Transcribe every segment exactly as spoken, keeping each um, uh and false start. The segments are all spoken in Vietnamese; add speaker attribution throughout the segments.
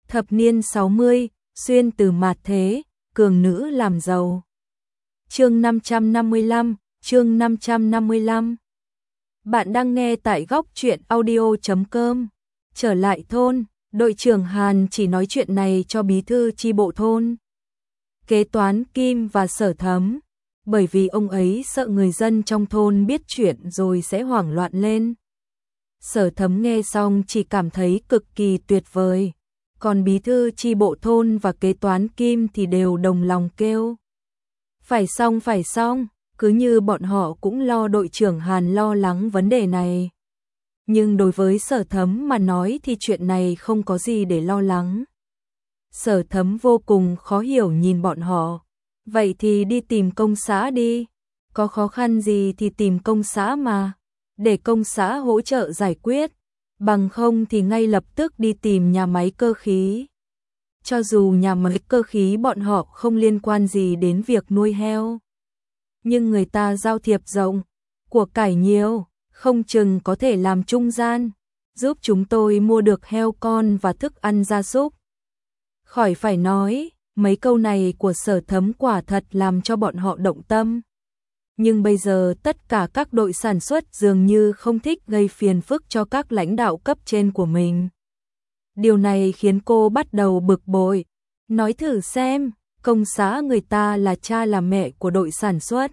Speaker 1: Thập niên sáu mươi, xuyên từ mạt thế, cường nữ làm giàu. Chương năm trăm năm mươi lăm, chương năm trăm năm mươi lăm. Bạn đang nghe tại góc truyện audio chấm com. Trở lại thôn, đội trưởng Hàn chỉ nói chuyện này cho bí thư chi bộ thôn, kế toán Kim và Sở Thấm, bởi vì ông ấy sợ người dân trong thôn biết chuyện rồi sẽ hoảng loạn lên. Sở Thấm nghe xong chỉ cảm thấy cực kỳ tuyệt vời, còn bí thư chi bộ thôn và kế toán Kim thì đều đồng lòng kêu phải xong phải xong, cứ như bọn họ cũng lo đội trưởng Hàn lo lắng vấn đề này. Nhưng đối với Sở Thấm mà nói thì chuyện này không có gì để lo lắng. Sở Thấm vô cùng khó hiểu nhìn bọn họ. Vậy thì đi tìm công xã đi. Có khó khăn gì thì tìm công xã mà. Để công xã hỗ trợ giải quyết. Bằng không thì ngay lập tức đi tìm nhà máy cơ khí. Cho dù nhà máy cơ khí bọn họ không liên quan gì đến việc nuôi heo. Nhưng người ta giao thiệp rộng, của cải nhiều, không chừng có thể làm trung gian, giúp chúng tôi mua được heo con và thức ăn gia súc. Khỏi phải nói, mấy câu này của Sở Thấm quả thật làm cho bọn họ động tâm. Nhưng bây giờ tất cả các đội sản xuất dường như không thích gây phiền phức cho các lãnh đạo cấp trên của mình. Điều này khiến cô bắt đầu bực bội. Nói thử xem, công xã người ta là cha là mẹ của đội sản xuất.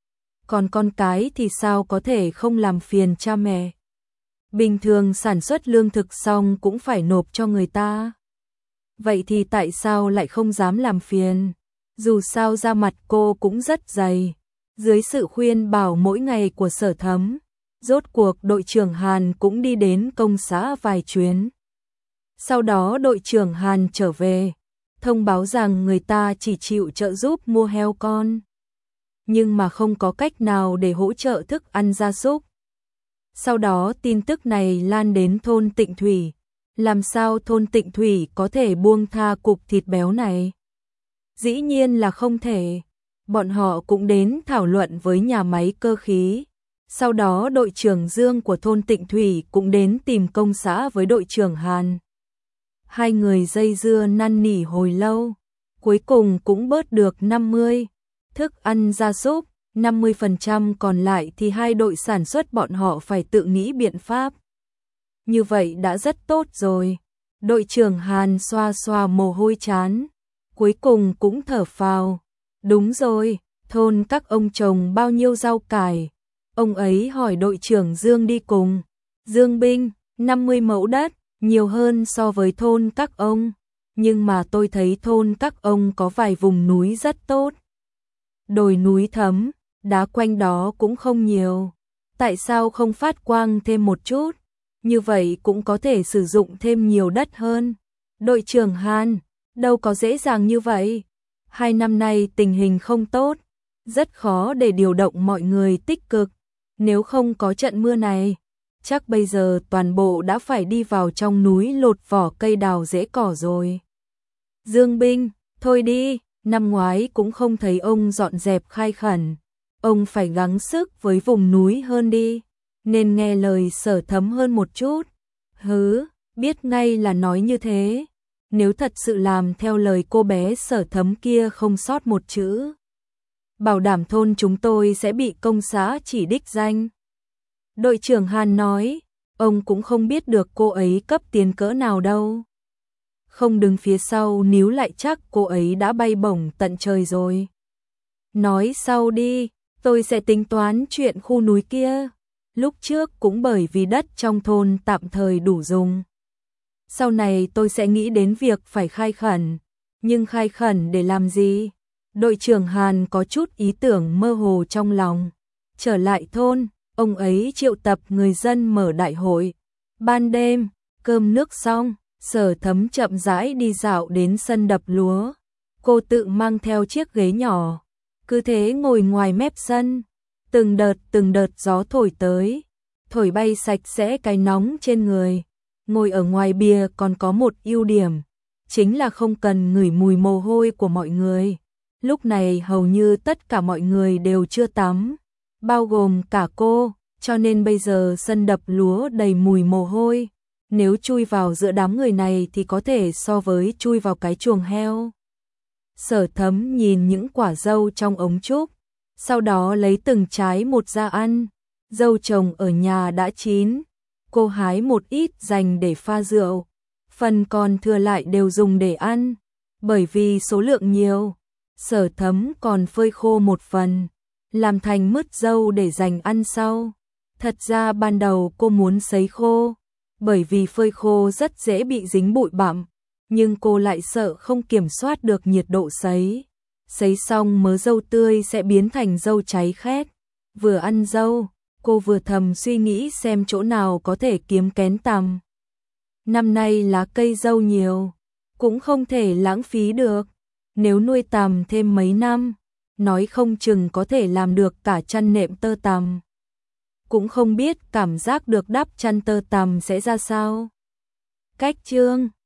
Speaker 1: Còn con cái thì sao có thể không làm phiền cha mẹ? Bình thường sản xuất lương thực xong cũng phải nộp cho người ta. Vậy thì tại sao lại không dám làm phiền? Dù sao da mặt cô cũng rất dày. Dưới sự khuyên bảo mỗi ngày của Sở Thấm, rốt cuộc đội trưởng Hàn cũng đi đến công xã vài chuyến. Sau đó đội trưởng Hàn trở về, thông báo rằng người ta chỉ chịu trợ giúp mua heo con, nhưng mà không có cách nào để hỗ trợ thức ăn gia súc. Sau đó tin tức này lan đến thôn Tịnh Thủy. Làm sao thôn Tịnh Thủy có thể buông tha cục thịt béo này? Dĩ nhiên là không thể. Bọn họ cũng đến thảo luận với nhà máy cơ khí. Sau đó đội trưởng Dương của thôn Tịnh Thủy cũng đến tìm công xã với đội trưởng Hàn. Hai người dây dưa năn nỉ hồi lâu, cuối cùng cũng bớt được năm mươi thức ăn gia súc, năm mươi phần trăm còn lại thì hai đội sản xuất bọn họ phải tự nghĩ biện pháp. Như vậy đã rất tốt rồi. Đội trưởng Hàn xoa xoa mồ hôi trán, cuối cùng cũng thở phào. Đúng rồi, thôn các ông trồng bao nhiêu rau cải? Ông ấy hỏi đội trưởng Dương đi cùng. Dương Binh, năm mươi mẫu đất, nhiều hơn so với thôn các ông. Nhưng mà tôi thấy thôn các ông có vài vùng núi rất tốt. Đồi núi thấm, đá quanh đó cũng không nhiều. Tại sao không phát quang thêm một chút? Như vậy cũng có thể sử dụng thêm nhiều đất hơn. Đội trưởng Hàn, đâu có dễ dàng như vậy. Hai năm nay tình hình không tốt, rất khó để điều động mọi người tích cực. Nếu không có trận mưa này, chắc bây giờ toàn bộ đã phải đi vào trong núi lột vỏ cây đào rễ cỏ rồi. Dương Binh, thôi đi, năm ngoái cũng không thấy ông dọn dẹp khai khẩn. Ông phải gắng sức với vùng núi hơn đi, nên nghe lời Sở Thấm hơn một chút. Hứ, biết ngay là nói như thế. Nếu thật sự làm theo lời cô bé Sở Thấm kia không sót một chữ, bảo đảm thôn chúng tôi sẽ bị công xã chỉ đích danh. Đội trưởng Hàn nói, ông cũng không biết được cô ấy cấp tiền cỡ nào đâu. Không đứng phía sau níu lại chắc cô ấy đã bay bổng tận trời rồi. Nói sau đi, tôi sẽ tính toán chuyện khu núi kia. Lúc trước cũng bởi vì đất trong thôn tạm thời đủ dùng. Sau này tôi sẽ nghĩ đến việc phải khai khẩn. Nhưng khai khẩn để làm gì? Đội trưởng Hàn có chút ý tưởng mơ hồ trong lòng. Trở lại thôn, ông ấy triệu tập người dân mở đại hội. Ban đêm, cơm nước xong, Sở Thấm chậm rãi đi dạo đến sân đập lúa. Cô tự mang theo chiếc ghế nhỏ, cứ thế ngồi ngoài mép sân. Từng đợt từng đợt gió thổi tới, thổi bay sạch sẽ cái nóng trên người. Ngồi ở ngoài bìa còn có một ưu điểm, chính là không cần ngửi mùi mồ hôi của mọi người. Lúc này hầu như tất cả mọi người đều chưa tắm, bao gồm cả cô, cho nên bây giờ sân đập lúa đầy mùi mồ hôi. nếu chui vào giữa đám người này thì có thể so với chui vào cái chuồng heo. Sở Thấm nhìn những quả dâu trong ống trúc, sau đó lấy từng trái một ra ăn. Dâu trồng ở nhà đã chín, cô hái một ít dành để pha rượu, phần còn thừa lại đều dùng để ăn. Bởi vì số lượng nhiều, Sở Thấm còn phơi khô một phần, làm thành mứt dâu để dành ăn sau. Thật ra ban đầu cô muốn sấy khô, bởi vì phơi khô rất dễ bị dính bụi bặm, nhưng cô lại sợ không kiểm soát được nhiệt độ sấy. Sấy xong mớ dâu tươi sẽ biến thành dâu cháy khét. Vừa ăn dâu, cô vừa thầm suy nghĩ xem chỗ nào có thể kiếm kén tằm. Năm nay lá cây dâu nhiều, cũng không thể lãng phí được. Nếu nuôi tằm thêm mấy năm, nói không chừng có thể làm được cả chăn nệm tơ tằm. Cũng không biết cảm giác được đắp chăn tơ tằm sẽ ra sao. Cách chương